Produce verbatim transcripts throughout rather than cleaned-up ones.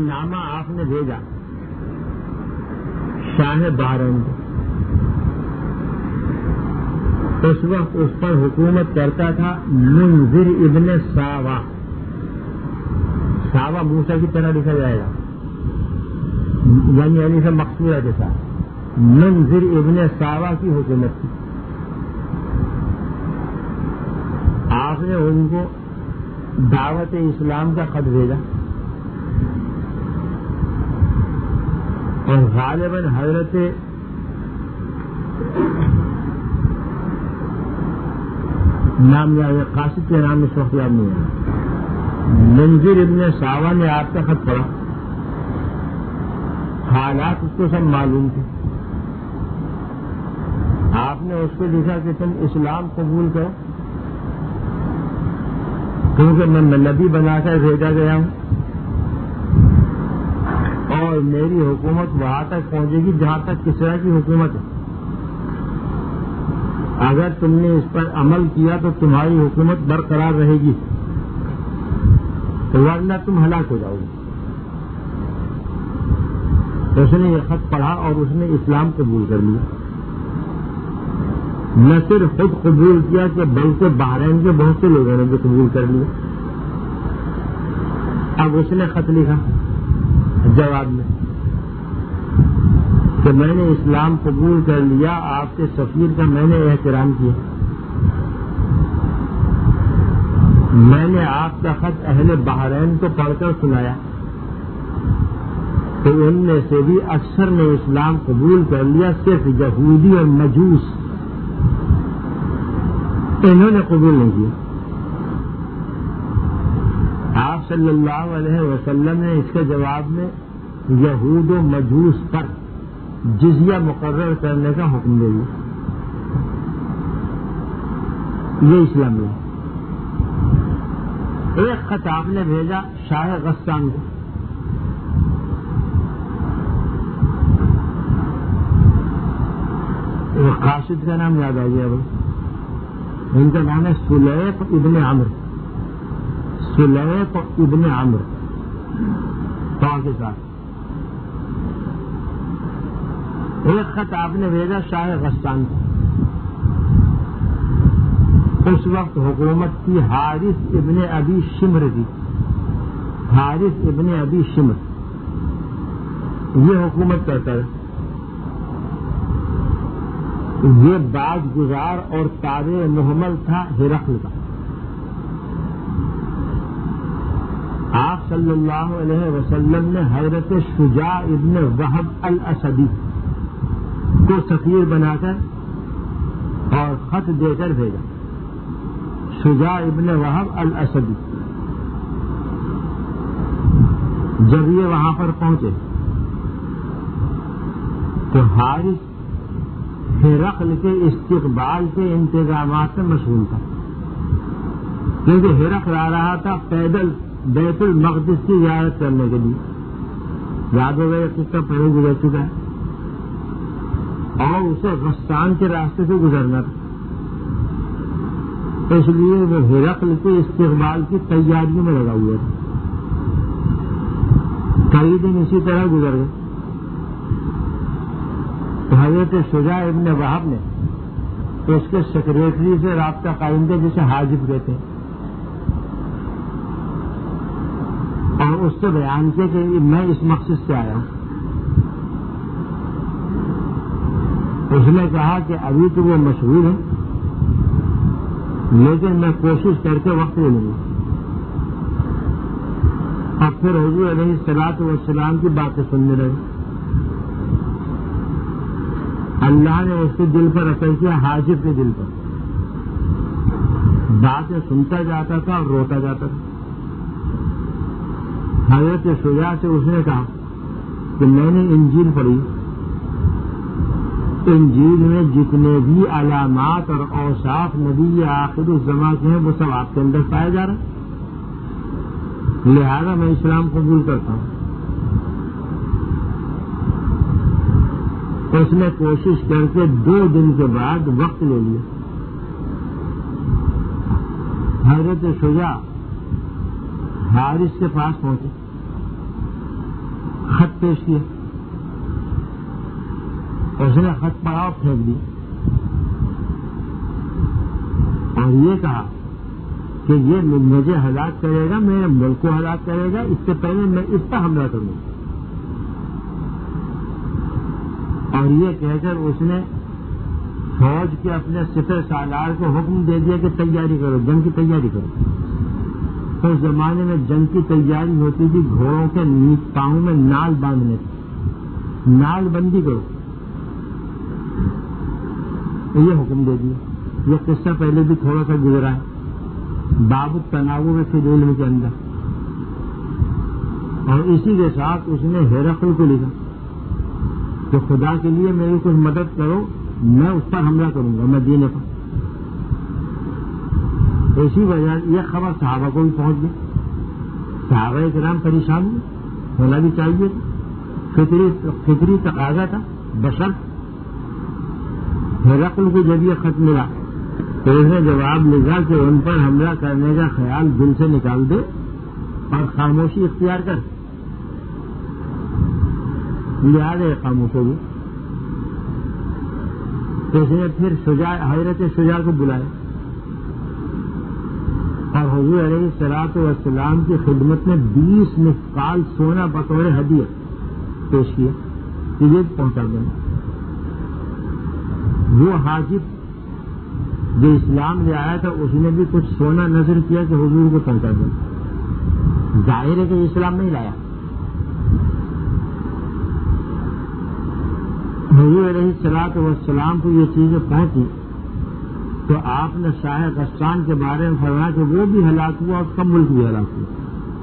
نامہ آپ نے بھیجا شاہ بحرین کو. اس وقت اس پر حکومت کرتا تھا منذر ابن ساوا. ساوا موسیٰ کی طرح لکھا جائے گا, یعنی علی سے مقصورہ کے ساتھ. منذر ابن ساوا کی حکومت تھی. آپ نے ان کو دعوت اسلام کا خط بھیجا اور غالباً حضرت نام یاد قاصد کے نام اس وقت یاد نہیں ہے. منذر ابن ساوا نے آپ کا خط پڑھا. حالات اس کو سب معلوم تھے. آپ نے اس کو لکھا کہ تم اسلام قبول کرو کیونکہ میں نبی بنا کر بھیجا گیا ہوں اور میری حکومت وہاں تک پہنچے گی جہاں تک کسرا کی حکومت ہے. اگر تم نے اس پر عمل کیا تو تمہاری حکومت برقرار رہے گی, ورنہ تم ہلاک ہو جاؤ گے. اس نے یہ خط پڑھا اور اس نے اسلام قبول کر لیا. نہ صرف خود قبول کیا کہ بلکہ بحرین کے بہت سے لوگوں نے بھی قبول کر لیا. اب اس نے خط لکھا جواب میں کہ میں نے اسلام قبول کر لیا, آپ کے سفیر کا میں نے احترام کیا, میں نے آپ کا خط اہل بحرین کو پڑھ کر سنایا تو ان میں سے بھی اکثر نے اسلام قبول کر لیا, صرف یہودی اور مجوس انہوں نے قبول نہیں کیا. آپ صلی اللہ علیہ وسلم نے اس کے جواب میں یہود و مجوس پر جزیہ مقرر کرنے کا حکم دے دیا. یہ اسلام ہے. ایک خط آپ نے بھیجا شاہ غسان کو. قاصد کا نام یاد آ گیا بھائی, ان کا نام ہے سلیف ابن عمرو. سلیف ابن عمرو تا کے ساتھ. ایک خط آپ نے بھیجا شاہ غسان کو. اس وقت حکومت کی حارث ابن ابی شمر کی. حارث ابن ابی شمر یہ حکومت کرتا ہے. یہ باج گزار اور تابع محمل تھا ہرقل کا. آپ صلی اللہ علیہ وسلم نے حضرت شجاع ابن وہب الاسدی کو سفیر بنا کر اور خط دے کر بھیجا. شجاع ابن وہب الاسدی جب یہ وہاں پر پہنچے تو حارث ہرقل کے استقبال کے انتظامات میں مشغول تھا, کیونکہ ہرقل آ رہا تھا پیدل بیت المقدس کی زیارت کرنے کے لیے. یاد ہو گیا کس کا پہلے گزر چکا ہے, اور اسے غسان کے راستے سے گزرنا تھا. اس لیے وہ ہرقل کے استقبال کی تیاریوں میں لگا ہوا تھا. کئی دن اسی طرح گزر گئے. حضرت شجاع ابن وہب نے اس کے سیکریٹری سے رابطہ قائم کیا جسے حاجب کہتے ہیں, اور اس سے بیان کیا کہ میں اس مقصد سے آیا ہوں. اس نے کہا کہ ابھی تو وہ مشہور ہے لیکن میں کوشش کر کے وقت لے لوں گا. اور پھر حضور علیہ الصلوۃ والسلام کی باتیں سننے لگے. اللہ نے اس کے دل پر اثر کیا, حاجب کے دل پر. باتیں سنتا جاتا تھا اور روتا جاتا تھا. حضرت شجاع سے اس نے کہا کہ میں نے انجیل پڑھی, انجیل میں جتنے بھی علامات اور اوصاف نبی آخر الزماں کے ہیں وہ سب آپ کے اندر پائے جا رہے ہیں, لہذا میں اسلام قبول کرتا ہوں. اس نے کوشش کر کے دو دن کے بعد وقت لے لیا. حضرت شجاع حارث کے پاس پہنچے خط پیش کیا، اس نے خط پڑھا اور پھینک دیا اور یہ کہا کہ یہ مجھے ہلاک کرے گا، میرے ملک کو ہلاک کرے گا، اس سے پہلے میں اس پر حملہ کروں گا۔ اور یہ کہہ کر اس نے فوج کے اپنے سپہ سالار کو حکم دے دیا کہ تیاری کرو، جنگ کی تیاری کرو۔ تو اس زمانے میں جنگ کی تیاری ہوتی تھی گھوڑوں کے پاؤں میں نال باندھنے کی، نال بندی کرو، یہ حکم دے دیا۔ یہ قصہ پہلے بھی تھوڑا سا گزرا ہے باب التناوب فی العلم کے اندر، اور اسی کے ساتھ اس نے ہرقل کو لکھا کہ خدا کے لیے میری کچھ مدد کرو، میں اس پر حملہ کروں گا مدینے پر۔ اسی وجہ یہ خبر صحابہ کو بھی پہنچ گئی، صحابہ کرام پریشان ہونا بھی چاہیے، فطری فطری تقاضا تھا، بشرط ہرقل کو جب یہ خط ملا تو اس نے جواب لکھا کہ ان پر حملہ کرنے کا خیال دل سے نکال دے اور خاموشی اختیار کر، لہٰذا خاموش ہو گئی۔ تو اس نے پھر شجاع حضرت شجاع کو بلایا اور حضور علیہ الصلوۃ والسلام کی خدمت میں بیس مثقال سونا بطور ہدیہ پیش کیا کہ یہ پہنچا دیں۔ وہ حاجب جو اسلام لے آیا تھا اس نے بھی کچھ سونا نظر کیا کہ حضور کو پہنچا دیں، ظاہر ہے کہ اسلام نہیں لایا۔ حضور علیہ الصلوۃ والسلام کو یہ چیزیں پہنچی تو آپ نے شاہ غسان کے بارے میں فرمایا کہ وہ بھی ہلاک ہوا اور اس کا ملک بھی ہلاک ہوا،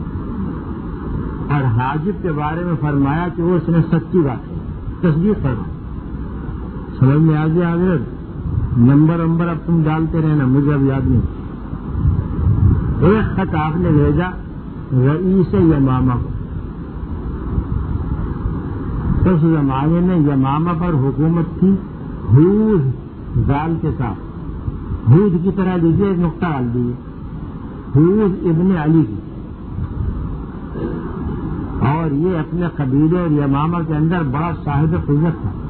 اور حاجب کے بارے میں فرمایا کہ وہ اس نے سچی بات ہے، تصدیق کرنا۔ سمجھ میں آ گیا حضرت؟ نمبر نمبر اب تم ڈالتے رہنا، مجھے اب یاد نہیں۔ ایک خط آپ نے بھیجا رئیس یمامہ کو، اس زمانے میں یمامہ پر حکومت تھی حوض زال کے ساتھ، حوض کی طرح لیجیے، ایک نقطہ ڈال دیجیے، حوض ابن علی کی، اور یہ اپنے قبیلے اور یمامہ کے اندر بڑا صاحب قوت تھا۔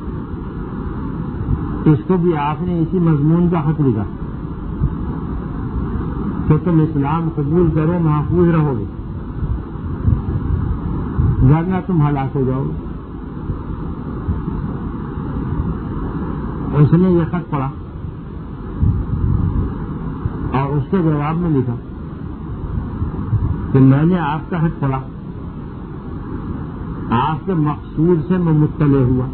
اس کو بھی آپ نے اسی مضمون کا خط لکھا کہ تم اسلام قبول کرو، محفوظ رہو گے، ورنہ تم ہلاک ہو جاؤ گے۔ اس نے یہ خط پڑھا اور اس کے جواب میں لکھا کہ میں نے آپ کا خط پڑھا، آپ کے مقصود سے میں مطلع ہوا،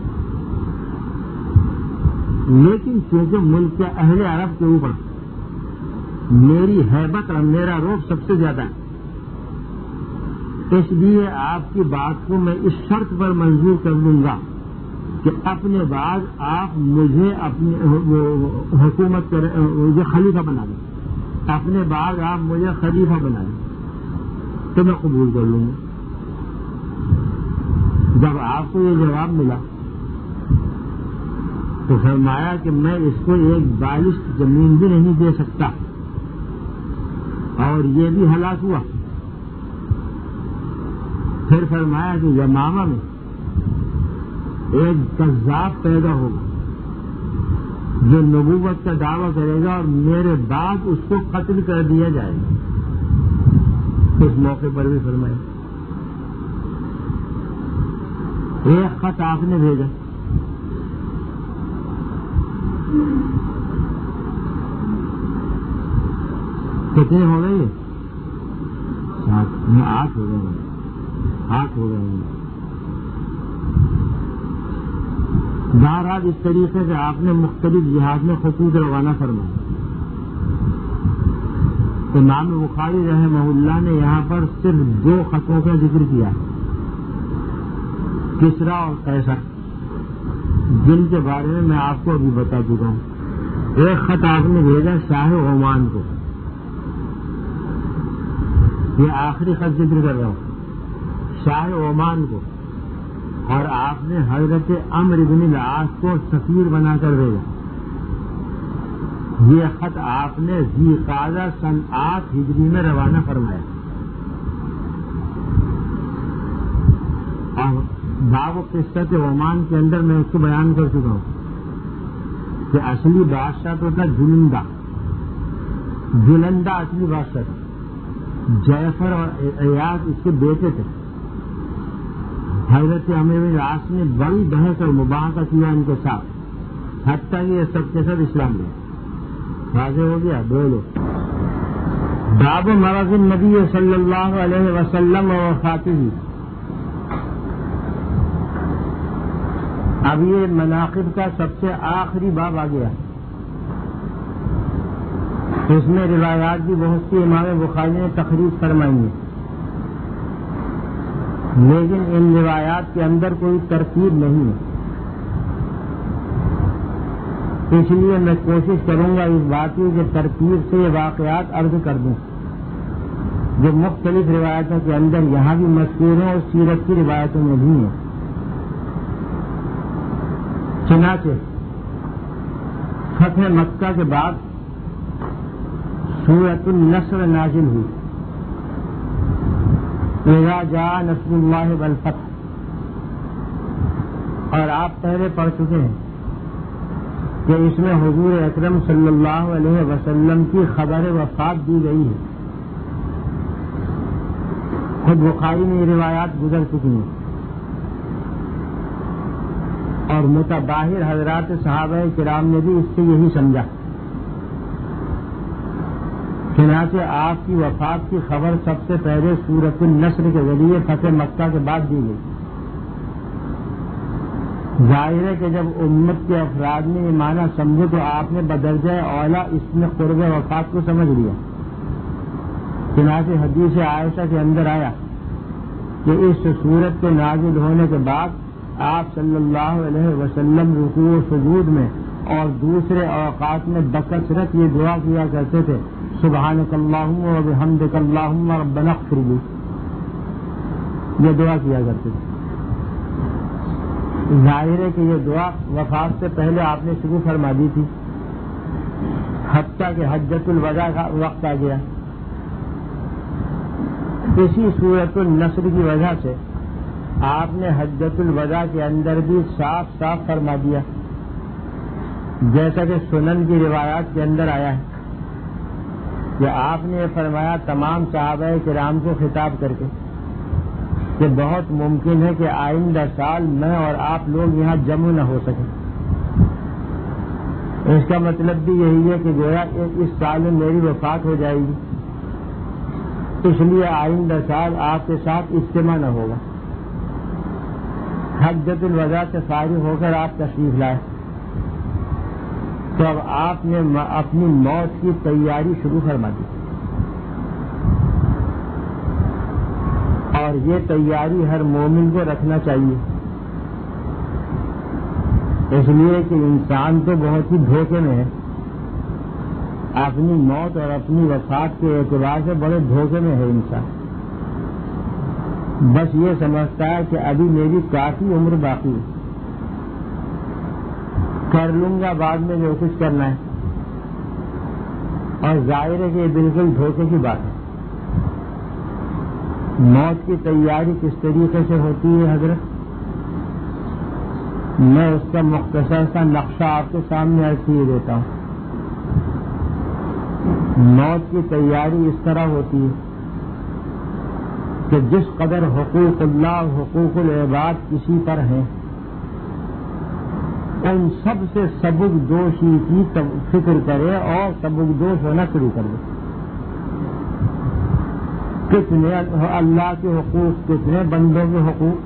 لیکن چونکہ ملک کے اہل عرب کے اوپر میری ہیبت اور میرا روب سب سے زیادہ ہے، اس لیے آپ کی بات کو میں اس شرط پر منظور کر دوں گا کہ اپنے بعد آپ مجھے اپنی حکومت مجھے خلیفہ بنا دیں، اپنے بعد آپ مجھے خلیفہ بنا دیں تو میں قبول کر لوں گا۔ جب آپ کو یہ جواب ملا تو فرمایا کہ میں اس کو ایک بالشت زمین بھی نہیں دے سکتا، اور یہ بھی ہلاک ہوا۔ پھر فرمایا کہ یمامہ میں ایک کذاب پیدا ہوگا جو نبوت کا دعویٰ کرے گا اور میرے بعد اس کو قتل کر دیا جائے گا۔ اس موقع پر بھی فرمایا۔ ایک خط آپ نے بھیجا، کتنے ہو گئے؟ سات، آٹھ ہو گئے، آٹھ ہو گئے۔ بہرحال اس طریقے سے آپ نے مختلف جہاد میں خطوط روانہ فرمائے۔ امام بخاری رحمہ اللہ نے یہاں پر صرف دو خطوں کا ذکر کیا، کسرا اور قیصر، جن کے بارے میں میں آپ کو ابھی بتا چکا ہوں۔ ایک خط آپ نے بھیجا شاہ عمان کو، یہ آخری خط ذکر کر رہا ہوں، شاہ عمان کو، اور آپ نے حضرت عمرو بن العاص کو سفیر بنا کر بھیجا۔ یہ خط آپ نے ذی قعدہ سن آٹھ ہجری میں روانہ فرمایا۔ اور باب و قصت عمان کے اندر میں اس کو بیان کر چکا ہوں کہ اصلی بادشاہ تو تھا جلندہ جلندہ اصلی بادشاہ تھا. جعفر اور ایاز اس کے بیٹے تھے. حضرت عمرو بن العاص نے بڑی بحث اور مباحثہ کیا ان کے ساتھ، حتیٰ کہ یہ سب کے ساتھ اسلام لے. واضح ہو گیا. بولو. باب مرض النبی صلی اللہ علیہ وسلم و وفاتہ. اب یہ مناقب کا سب سے آخری باب آ گیا. اس میں روایات بھی بہت سی امام بخاری نے تخریج فرمائی ہیں، لیکن ان روایات کے اندر کوئی ترتیب نہیں ہے. اس لیے میں کوشش کروں گا اس بات کی کہ ترتیب سے یہ واقعات عرض کر دوں جو مختلف روایتوں کے اندر یہاں بھی مذکور ہیں اور سیرت کی روایتوں میں بھی ہیں. چنانچہ فتح مکہ کے بعد سورۃ النصر نازل ہوئی. اذا جاء نصر اللہ والفتح، اور آپ پہلے پڑھ چکے ہیں کہ اس میں حضور اکرم صلی اللہ علیہ وسلم کی خبر وفات دی گئی ہے. خود بخاری میں یہ روایات گزر چکی ہیں اور متباہر حضرات صحابہ کرام نے بھی اس سے یہی سمجھا. چنانچہ آپ کی وفات کی خبر سب سے پہلے سورۃ النصر کے ذریعے فتح مکہ کے بعد دی گئی. ظاہر ہے کہ جب امت کے افراد نے یہ معنی سمجھے تو آپ نے بدرجہ اولا اس میں قرب وفات کو سمجھ لیا. چنانچہ حدیث عائشہ کے اندر آیا کہ اس صورت کے نازل ہونے کے بعد آپ صلی اللہ علیہ وسلم رکوع و سجود میں اور دوسرے اوقات میں بکثرت یہ دعا کیا کرتے تھے، سبحانک اللہم و بحمدک اللہم ربنا اغفر لی. یہ دعا کیا کرتے تھے. ظاہر ہے کہ یہ دعا وفات سے پہلے آپ نے شروع فرما دی تھی، حتیٰ کہ حجۃ الوداع کا وقت آ گیا. اسی سورۃ النصر کی وجہ سے آپ نے حجۃ الوداع کے اندر بھی صاف صاف فرما دیا، جیسا کہ سنن کی روایات کے اندر آیا ہے کہ آپ نے فرمایا تمام صحابہ کرام کو خطاب کر کے کہ بہت ممکن ہے کہ آئندہ سال میں اور آپ لوگ یہاں جمع نہ ہو سکیں. اس کا مطلب بھی یہی ہے کہ گویا اس سال میں میری وفات ہو جائے گی، اس لیے آئندہ سال آپ کے ساتھ اجتماع نہ ہوگا. حجۃ الوداع سے فارغ ہو کر آپ تشریف لائے تو اب آپ نے اپنی موت کی تیاری شروع فرما دی، اور یہ تیاری ہر مومن کو رکھنا چاہیے. اس لیے کہ انسان تو بہت ہی دھوکے میں ہے، اپنی موت اور اپنی وفات کے اعتبار سے بڑے دھوکے میں ہے انسان. بس یہ سمجھتا ہے کہ ابھی میری کافی عمر باقی ہے، کر لوں گا بعد میں جو کچھ کرنا ہے. اور ظاہر ہے کہ یہ بالکل دھوکے کی بات ہے. موت کی تیاری کس طریقے سے ہوتی ہے حضرت؟ میں اس کا مختصر سا نقشہ آپ کے سامنے عرض کیے دیتا ہوں. موت کی تیاری اس طرح ہوتی ہے کہ جس قدر حقوق اللہ حقوق العباد کسی پر ہیں ان سب سے سبک دوشی کی فکر کرے اور سبک دوش ہونا شروع کر دے. کتنے اللہ کے حقوق، کتنے بندوں کے حقوق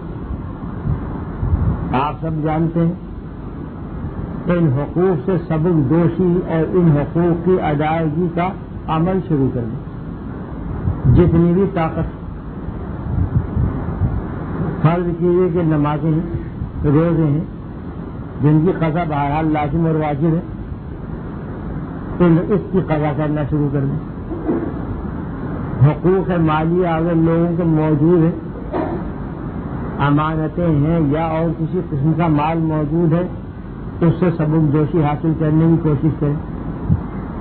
آپ سب جانتے ہیں. ان حقوق سے سبک دوشی اور ان حقوق کی ادائیگی کا عمل شروع کر دیں. جتنی بھی طاقت، فرض کیجیے کہ نمازیں ہیں، روزے ہیں جن کی قضا بہرحال لازم اور واجب ہے، تو اس کی قضا کرنا شروع کر دیں. حقوق مالیہ اگر لوگوں کے موجود ہیں، امانتیں ہیں یا اور کسی قسم کا مال موجود ہے، اس سے سبک دوشی حاصل کرنے کی کوشش کریں.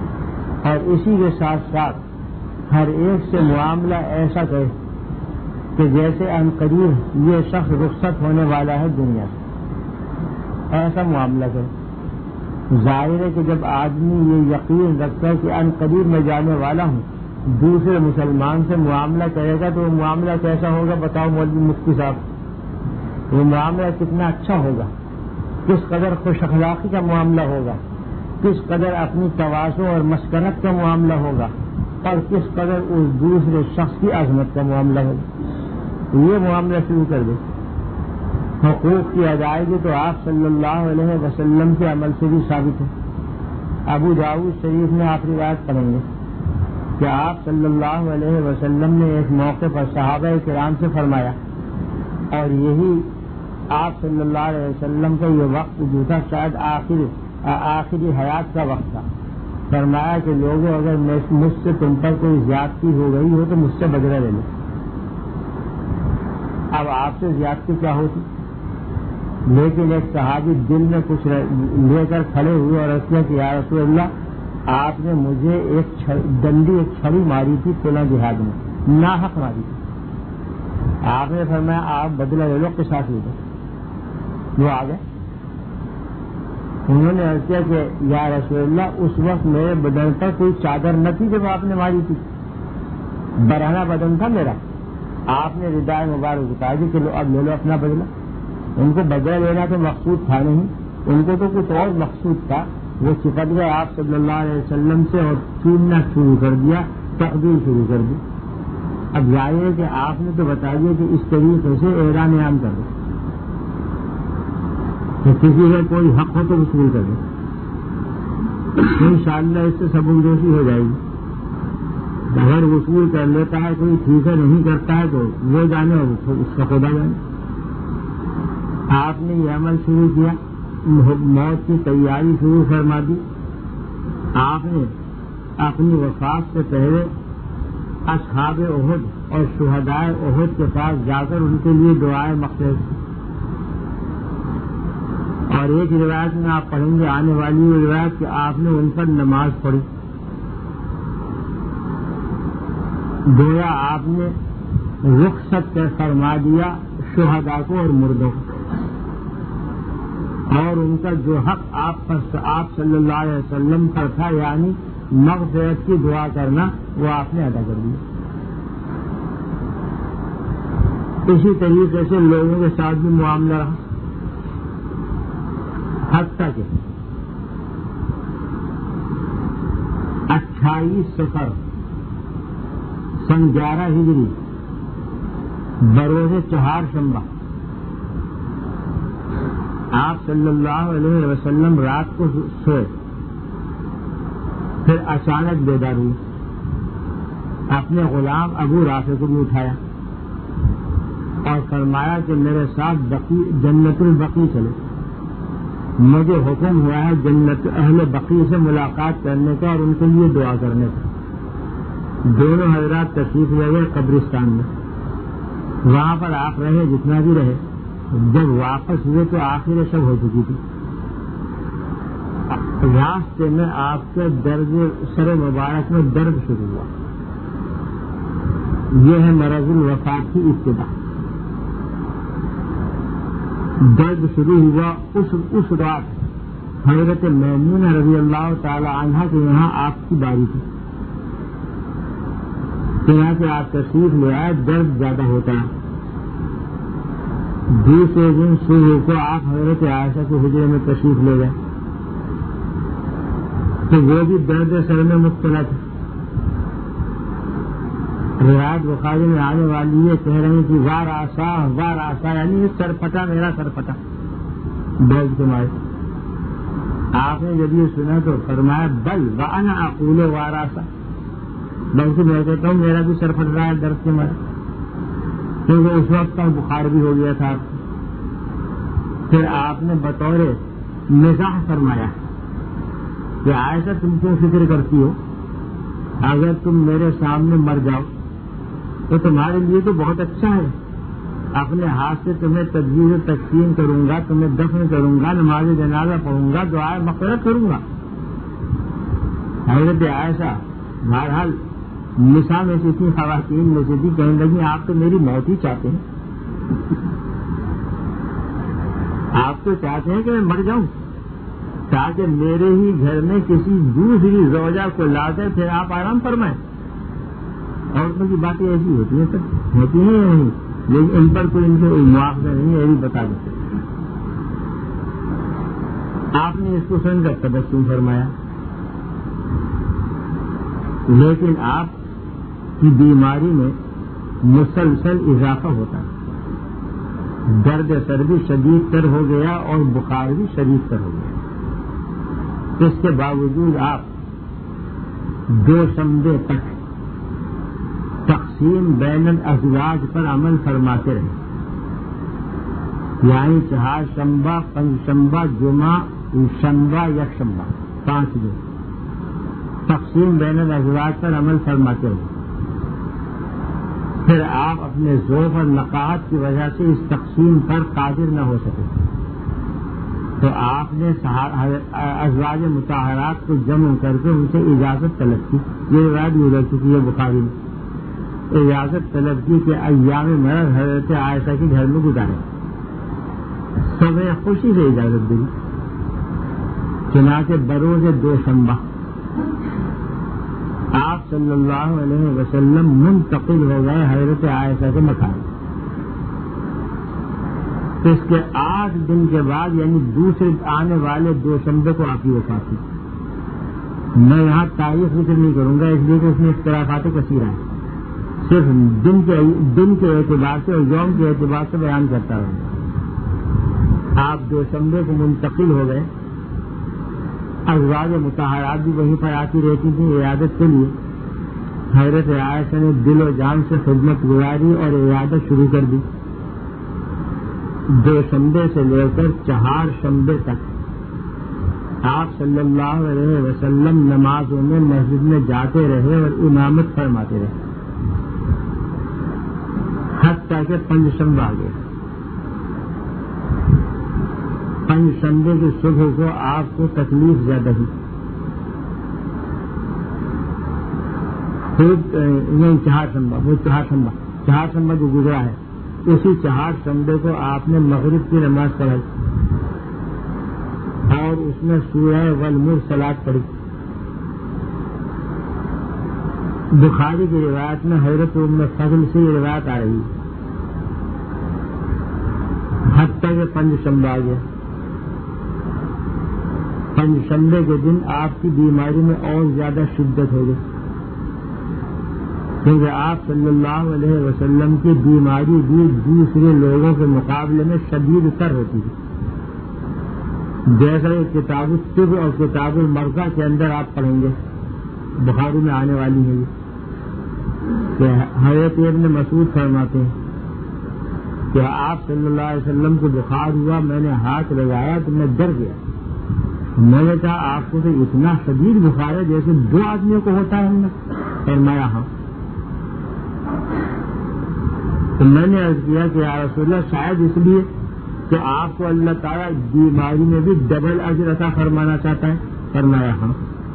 اور اسی کے ساتھ ساتھ ہر ایک سے معاملہ ایسا کرے کہ جیسے ان قریب یہ شخص رخصت ہونے والا ہے دنیا سے، ایسا معاملہ کرے۔ ظاہر ہے کہ جب آدمی یہ یقین رکھتا ہے کہ ان قریب میں جانے والا ہوں، دوسرے مسلمان سے معاملہ کرے گا تو وہ معاملہ کیسا ہوگا بتاؤ مولوی مفتی صاحب؟ وہ معاملہ کتنا اچھا ہوگا، کس قدر خوش اخلاقی کا معاملہ ہوگا، کس قدر اپنی تواضع اور مسکنت کا معاملہ ہوگا، اور کس قدر اس دوسرے شخص کی عظمت کا معاملہ ہوگا۔ یہ معاملہ شروع کر دے۔ حقوق کی ادائیگی تو آپ صلی اللہ علیہ وسلم کے عمل سے بھی ثابت ہے۔ ابو داؤد شریف میں آپ روایت کریں گے کہ آپ صلی اللہ علیہ وسلم نے ایک موقع پر صحابہ کرام سے فرمایا، اور یہی آپ صلی اللہ علیہ وسلم کا یہ وقت جو تھا شاید آخر آخری حیات کا وقت تھا، فرمایا کہ لوگوں اگر مجھ سے تم پر کوئی زیادتی ہو گئی ہو تو مجھ سے بدلہ لے لو۔ اب آپ سے زیادتی کیا ہوتی، لیکن ایک صحابی دل میں کچھ لے کر کھڑے ہوئے اور اس نے کہ یا رسول اللہ آپ نے مجھے ایک ڈنڈی ایک چھڑی ماری تھی فلاں جہاد میں، ناحق ماری تھی، آپ نے فرمایا آپ بدلہ لے لو، قصاص لے لو۔ وہ آ گئے، انہوں نے عرض کیا کہ یا رسول اللہ اس وقت میرے بدن پر کوئی چادر نہ تھی جب آپ نے ماری تھی، برہنہ بدن تھا میرا، آپ نے ردائے مبارک اتار دی کہ لو اب لے لو اپنا بدلہ۔ ان کو بدلہ لینا تو مقصود تھا نہیں، ان کو تو کچھ اور مقصود تھا، وہ چپٹ گئے آپ صلی اللہ علیہ وسلم سے اور چوننا شروع کر دیا، تقدیر شروع کر دی۔ اب ظاہر ہے کہ آپ نے تو بتا دیا کہ اس طریقے سے اعلان عام کر دو کہ کسی کا کوئی حق ہو تو وصول کر دو، انشاءاللہ اس سے سبک دوشی ہو جائے گی۔ اگر وصول کر لیتا ہے کوئی ٹھیک ہے، نہیں کرتا ہے تو وہ جانے اور اس کا خدا جانے۔ آپ نے یہ عمل شروع کیا، موت کی تیاری شروع فرما دی۔ آپ نے اپنی وفات سے پہلے اصحاب احد اور شہدائے احد کے پاس جا کر ان کے لیے دعائیں مغفرت کی، اور ایک روایت میں آپ پڑھیں گے آنے والی روایت کہ آپ نے ان پر نماز پڑھی، گویا آپ نے رخصت کر فرما دیا شہداء کو اور مردوں کو، اور ان کا جو حق آپ پر آپ صلی اللہ علیہ وسلم پر تھا یعنی مغفرت کی دعا کرنا، وہ آپ نے ادا کر دیا۔ اسی طریقے سے لوگوں کے ساتھ بھی معاملہ رہا، حتیٰ کہ اٹھائیس سفر سن گیارہ ہجری بروز چہار شنبہ آپ صلی اللہ علیہ وسلم رات کو سوئے، پھر اچانک بیدار ہوئے، اپنے غلام ابو رافع کو بھی اٹھایا اور فرمایا کہ میرے ساتھ بقی جنت البقیع چلے، مجھے حکم ہوا ہے جنت اہل بقیع سے ملاقات کرنے کا اور ان کے لیے دعا کرنے کا۔ دونوں حضرات تشریف لے گئے قبرستان میں، وہاں پر آپ رہے جتنا بھی رہے، جب واپس ہوئے تو آخر شب ہو چکی تھی۔ راستے میں آپ کے درد سر مبارک میں درد شروع ہوا، یہ ہے مرض الوفات کی ابتدا۔ درد شروع ہوا اس اس رات حضرت میمونہ رضی اللہ تعالی عنہا کے یہاں آپ کی باری تھی، یہاں سے آپ تشریف لے آئے، درد زیادہ ہوتا ہے۔ دوسرے دن صبح کو آپ حضرت عائشہ کے حجرے میں تشریف لے گئے تو وہ بھی درد سر میں مبتلا تھے۔ روایت بخاری میں آنے والی یہ کہہ رہے ہیں کہ وار آسا وار آسا یعنی سر پھٹا، میرا سر پھٹا درد کے مارے۔ آپ نے جب یہ سنا تو فرمایا بل وانا اقول وار آسا، بلکہ میں کہتا ہوں میرا بھی سر پھٹ رہا ہے درد کے مارے، کیونکہ اس وقت تک بخار بھی ہو گیا تھا۔ پھر آپ نے بطور مزاح فرمایا کہ عائشہ تم کیوں فکر کرتی ہو، اگر تم میرے سامنے مر جاؤ تو تمہارے لیے تو بہت اچھا ہے، اپنے ہاتھ سے تمہیں تجویز تقسیم کروں گا، تمہیں دفن کروں گا، نماز جنازہ پڑھوں گا، دعائے مغفرت کروں گا۔ حضرت عائشہ بہرحال نساء میں سے تھی، خواتین میں سے تھی، کہنے لگی آپ تو میری موت ہی چاہتے ہیں، آپ تو چاہتے ہیں کہ میں مر جاؤں تاکہ میرے ہی گھر میں کسی دوسری زوجہ کو لا کر پھر آپ آرام فرمائیں۔ عورتوں کی باتیں ایسی ہوتی ہیں، سب ہوتی ہیں یا نہیں، لیکن ان پر کوئی ان سے مواخذہ نہیں ہے، یہ بھی بتا دیتے۔ آپ نے اس کو سن کر تبسم فرمایا، لیکن آپ کی بیماری میں مسلسل اضافہ ہوتا ہے، درد سر بھی شدید تر ہو گیا اور بخار بھی شدید تر ہو گیا۔ اس کے باوجود آپ دو شنبے تک تقسیم بین الازواج پر عمل فرماتے رہے، یعنی چہار شنبہ، پنج شنبہ، جمعہ، شنبہ، یک شنبہ، پانچ دن تقسیم بین الازواج پر عمل فرماتے رہے۔ پھر آپ اپنے ذوق اور نقاہت کی وجہ سے اس تقسیم پر قادر نہ ہو سکے تو آپ نے ازواج مطہرات کو جمع کر کے ان سے اجازت طلب کی۔ یہ روایت گزر چکی ہے بخاری میں، اجازت طلب کی کہ ایام مرض حضرت عائشہ کے گھر میں گزارے، سب خوشی سے اجازت دی۔ چنانچہ بروز دو شنبہ آپ صلی اللہ علیہ وسلم منتقل ہو گئے حضرت عائشہ کے مکان۔ اس کے آٹھ دن کے بعد یعنی دوسرے آنے والے دو شنبے کو آپ کی وفات ہوئی۔ میں یہاں تاریخ ذکر نہیں کروں گا، اس لیے کہ اس میں اختلافات کثیر ہیں، صرف دن کے دن کے اعتبار سے اور یوم کے اعتبار سے بیان کرتا رہوں گا۔ آپ دو شنبے کو منتقل ہو گئے، ازواج مطہرات بھی وہیں پر آتی رہتی تھیں عیادت کے لیے۔ حضرت عائشہ نے دل و جان سے خدمت گزاری اور عیادت شروع کر دی۔ دو شنبے سے لے کر چہار شنبے تک آپ صلی اللہ علیہ وسلم نمازوں میں مسجد میں جاتے رہے اور امامت فرماتے رہے، حتیٰ کہ پنج شنبہ آ گیا۔ پنج شنبے کی صبح کو آپ کو تکلیف زیادہ ہوئی، خود نہیں چہار شنبہ، وہ چہار شنبہ چہار شنبہ جو گزرا ہے اسی چہار شنبے کو آپ نے مغرب کی نماز پڑھائی اور اس میں سورہ والمرسلات پڑھی۔ بخاری کی روایت میں حضرت ام فضل سے یہ روایت آ رہی ہے، حتیٰ کہ پنج شنبہ آ گیا۔ پنج شنبے کے دن آپ کی بیماری میں اور زیادہ شدت ہو گئی، کیونکہ آپ صلی اللہ علیہ وسلم کی بیماری بھی دوسرے لوگوں کے مقابلے میں شدید تر ہوتی ہے، جیسا کہ کتاب الطب اور کتاب المرضى کے اندر آپ پڑھیں گے، بخاری میں آنے والی ہے کہ حضرت ابن مسعود فرماتے ہیں کہ آپ صلی اللہ علیہ وسلم کو بخار ہوا، میں نے ہاتھ لگایا تو میں ڈر گیا، میں نے کہا آپ کو تو اتنا شدید بخار ہے جیسے دو آدمیوں کو ہوتا ہے، فرمایا ہاں۔ تو میں نے عرض کیا کہ یا رسول اللہ شاید اس لیے کہ آپ کو اللہ تعالیٰ بیماری میں بھی ڈبل اجر عطا فرمانا چاہتا ہے، فرمایا ہاں،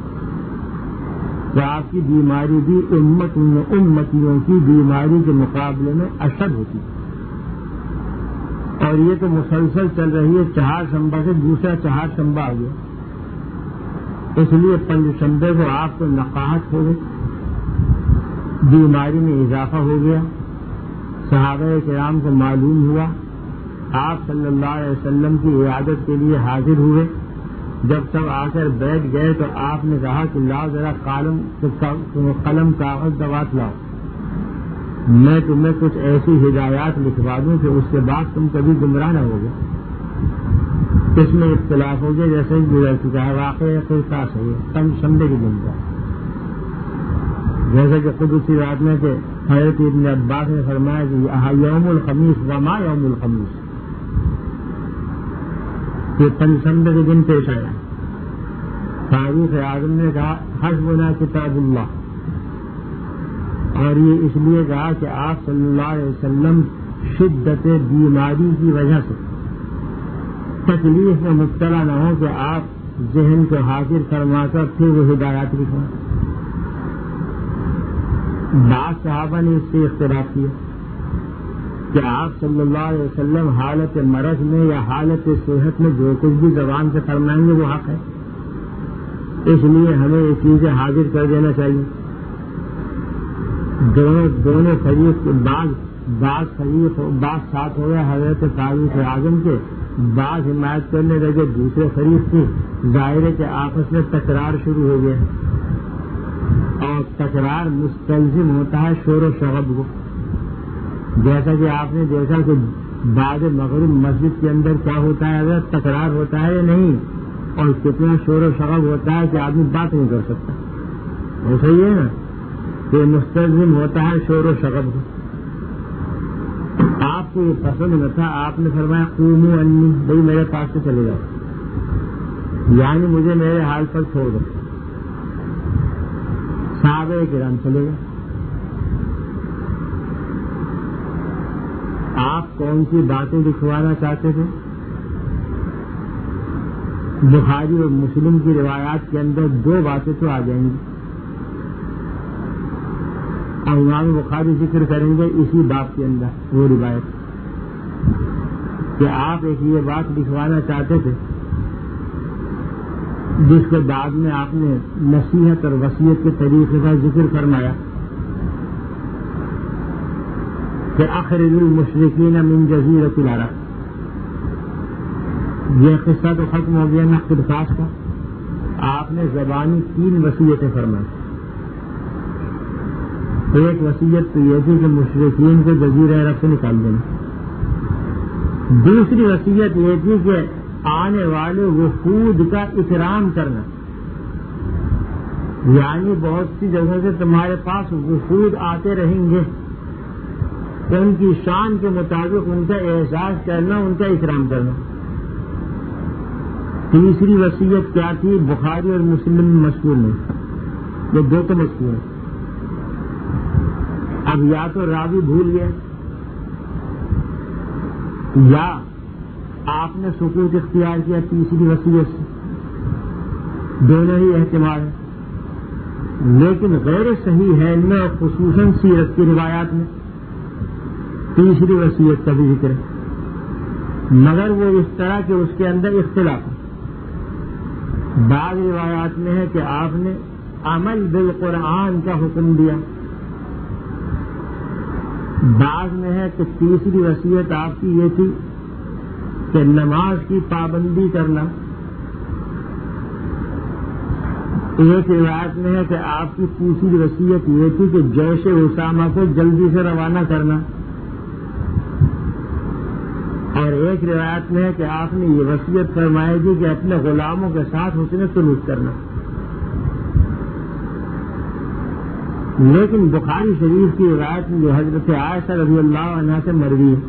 کہ آپ کی بیماری بھی امتیوں امتیوں کی بیماری کے مقابلے میں اشد ہوتی ہے، اور یہ تو مسلسل چل رہی ہے، چہار شنبہ سے دوسرا چہار شنبہ آ گیا، اس لیے پنج شنبے کو آپ کو نقاہت ہو گئی، بیماری میں اضافہ ہو گیا۔ صحابہ کرام کو معلوم ہوا، آپ صلی اللہ علیہ وسلم کی عیادت کے لیے حاضر ہوئے، جب سب آ کر بیٹھ گئے تو آپ نے کہا کہ لاؤ ذرا قلم قلم کاغذ دوات لاؤ، میں تمہیں کچھ ایسی ہدایات لکھوا دوں کہ اس کے بعد تم کبھی گمراہ نہ ہوگے۔ اس میں اختلاف ہو گیا، جیسے گزر چکا ہے، واقعہ کوئی خاص ہے، پنج شنبے کے دن کا، جیسا کہ خود اسی رات میں کہ حضرت ابن عباس نے فرمایا کہ یوم الخمیس وما یوم الخمیس، یہ پنج شنبے کے دن پیش آیا۔ فاروق اعظم نے کہا حسبنا کتاب اللہ، اور یہ اس لیے کہا کہ آپ صلی اللہ علیہ وسلم شدت بیماری کی وجہ سے تکلیف میں مبتلا نہ ہو کہ آپ ذہن کو حاضر فرما کر پھر وہ ہدایات لکھوائیں۔ بعض صحابہ نے اس سے اختلاف کیا کہ آپ صلی اللہ علیہ وسلم حالت مرض میں یا حالت صحت میں جو کچھ بھی زبان سے فرمائیں گے وہ حق ہے، اس لیے ہمیں یہ چیزیں حاضر کر دینا چاہیے. دونوں دونوں فریق بعض بعض فریق بعض ساتھ ہو گیا حضرت فاروق اعظم کے، بعض حمایت کرنے لگے دوسرے فریق کی. ظاہر ہے کہ آپس میں تکرار شروع ہو گیا اور تکرار مستلزم ہوتا ہے شور و شغب کو. جیسا کہ آپ نے دیکھا کہ بعد مغرب مسجد کے اندر کیا ہوتا ہے، اگر تکرار ہوتا ہے یا نہیں، اور کتنا شور و شغب ہوتا ہے کہ آدمی بات نہیں کر سکتا. ایسا ہی ہے نا کہ مستلزم ہوتا ہے شور و شغب کو. آپ کو یہ پسند نہ تھا، آپ نے فرمایا قوموا انی، بھائی میرے پاس سے چلے جاؤ، یعنی مجھے میرے حال پر چھوڑ دو. صحابہ کرام چلے گئے. آپ کون سی باتیں لکھوانا چاہتے تھے؟ بخاری اور مسلم کی روایات کے اندر دو باتیں تو آ جائیں گی اور امام بخاری ذکر کریں گے اسی باب کے اندر وہ روایت کہ آپ ایک یہ بات لکھوانا چاہتے تھے جس کے بعد میں آپ نے نصیحت اور وصیت کے طریقے کا ذکر فرمایا کہ اخرج المشرکین من جزیرۃ العرب. یہ قصہ تو ختم ہو گیا نقد خاص کا. آپ نے زبانی تین وصیتیں فرمائی. ایک وصیت تو یہ تھی کہ مشرکین کو جزیرہ عرب سے نکال دینا. دوسری وصیت یہ تھی کہ آنے والے وفود کا اکرام کرنا، یعنی بہت سی جگہوں سے تمہارے پاس وفود آتے رہیں گے، ان کی شان کے مطابق ان کا احساس کرنا، ان کا اکرام کرنا. تیسری وصیت کیا تھی؟ بخاری اور مسلم میں مشہور نہیں، یہ دو تو مشہور ہیں. اب یا تو راوی بھول گئے یا آپ نے سکوت اختیار کیا تیسری وصیت سے، دونوں ہی احتمال ہیں. لیکن غیر صحیح ہے ان میں اور خصوصاً سیرت کی روایات میں تیسری وصیت کا بھی ذکر ہے، مگر وہ اس طرح کہ اس کے اندر اختلاف ہے. بعض روایات میں ہے کہ آپ نے عمل بالقرآن کا حکم دیا، بعض میں ہے کہ تیسری وصیت آپ کی یہ تھی کہ نماز کی پابندی کرنا. ایک روایت میں ہے کہ آپ کی تیسری وصیت یہ تھی کہ جیش اسامہ کو جلدی سے روانہ کرنا. اور ایک روایت میں ہے کہ آپ نے یہ وصیت فرمائی تھی کہ اپنے غلاموں کے ساتھ حسن سلوک کرنا. لیکن بخاری شریف کی روایت میں جو حضرت عائشہ رضی اللہ عنہا سے مروی ہے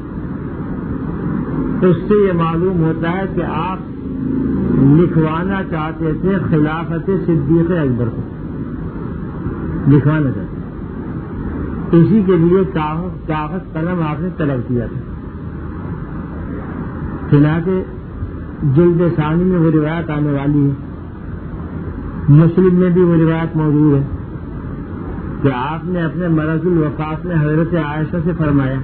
اس سے یہ معلوم ہوتا ہے کہ آپ لکھوانا چاہتے تھے خلافت صدیق اکبر کو لکھوانا چاہتے تھے. اسی کے لیے کاغذ قلم آپ نے طلب کیا تھا. چنانچہ جلد ثانی میں وہ روایت آنے والی ہے. مسلم میں بھی وہ روایت موجود ہے کہ آپ نے اپنے مرض الوفات میں حضرت عائشہ سے فرمایا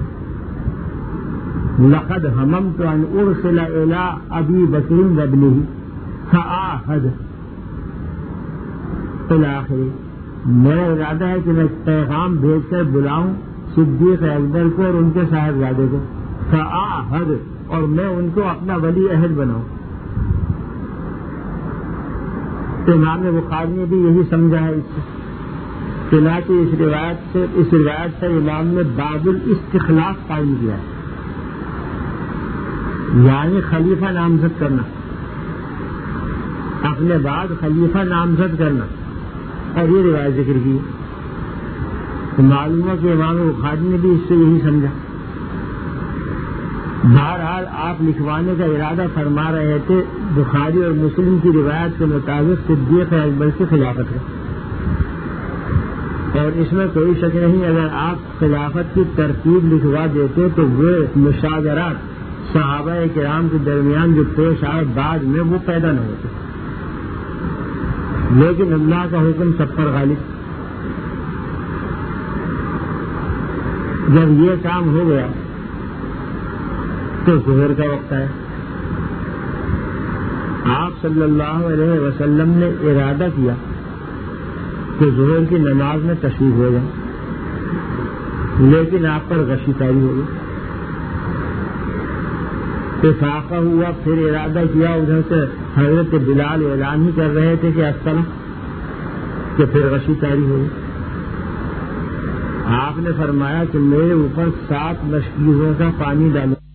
لقد ہممت ان ارسل الى ابی بکر وابنہ فآہد الى آخری. میرا ارادہ ہے کہ میں پیغام بھیج کر بلاؤں صدیق اکبر کو اور ان کے صاحبزادے کو، فآہد، اور میں ان کو اپنا ولی عہد بناؤں. امام بخاری نے بھی یہی سمجھا ہے اس سے. چنانچہ اس روایت سے اس روایت سے امام نے باب الاستخلاف قائم کیا ہے، یعنی خلیفہ نامزد کرنا، اپنے بعد خلیفہ نامزد کرنا، اور یہ روایت ذکر کی. معلوم ہے کہ امام بخاری نے بھی اس سے یہی سمجھا. بہرحال آپ لکھوانے کا ارادہ فرما رہے تھے بخاری اور مسلم کی روایت کے مطابق صدیق اکبر کی خلافت ہے، اور اس میں کوئی شک نہیں اگر آپ خلافت کی ترتیب لکھوا دیتے تو وہ مشاجرات صحابہ کرام کے درمیان جو پیش آئے بعد میں وہ پیدا نہ ہوتے. لیکن اللہ کا حکم سب پر غالب. جب یہ کام ہو گیا تو ظہر کا وقت ہے. آپ صلی اللہ علیہ وسلم نے ارادہ کیا کہ ظہر کی نماز میں تشریف ہو جائے، لیکن آپ پر غشی طاری ہو گئی. اتفاقہ ہوا، پھر ارادہ کیا، ادھر سے حضرت بلال اعلان ہی کر رہے تھے کہ الصلاۃ، کہ پھر غشی طاری ہو گئی. آپ نے فرمایا کہ میرے اوپر سات مشکیزوں کا پانی ڈالو.